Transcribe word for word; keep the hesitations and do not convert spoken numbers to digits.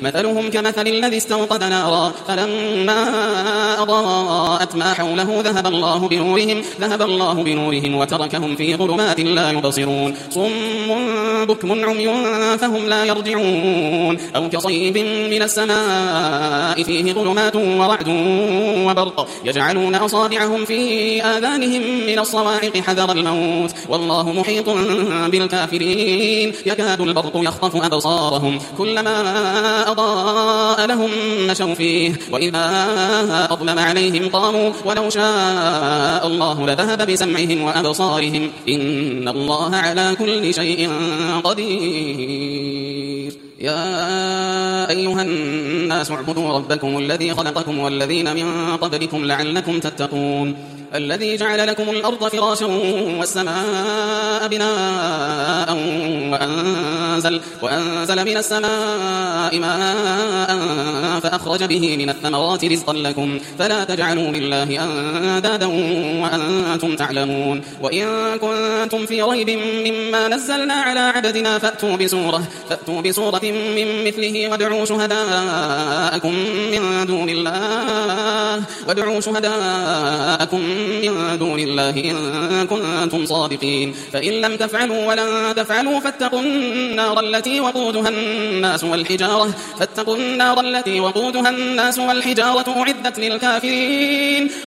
مثلهم كمثل الذي استوقد نارا فلما أضاءت ما حوله ذهب الله بنورهم ذهب الله بنورهم وتركهم في ظلمات لا يبصرون صم بكم عمي فهم لا يرجعون أو كصيب من السماء فيه ظلمات ورعد وبرق يجعلون أصابعهم في آذانهم من الصواعق حذر الموت والله محيط بالكافرين يكاد البرق يخطف أبصارهم كلما أضاء لهم مشوا فيه وإذا أظلم عليهم قاموا ولو شاء الله لذهب بسمعهم وأبصارهم إن الله على كل شيء قدير يا أيها الناس اعبدوا ربكم الذي خلقكم والذين من قبلكم لعلكم تتقون الذي جعل لكم الأرض فراشا والسماء بناء وأنزل, وأنزل من السماء ماء فأخرج به من الثمرات رزقا لكم فلا تجعلوا لله أندادا وأنتم تعلمون وإن كنتم في ريب مما نزلنا على عبدنا فأتوا بسورة, فأتوا بسورة من مثله وادعوا شهداءكم من دون الله وادعوا شهداءكم من دون الله إن كنتم صادقين فإن لم تفعلوا ولن تفعلوا فاتقوا النار التي وقودها الناس والحجارة فاتقوا النار التي وقودها الناس والحجارة أعدت للكافرين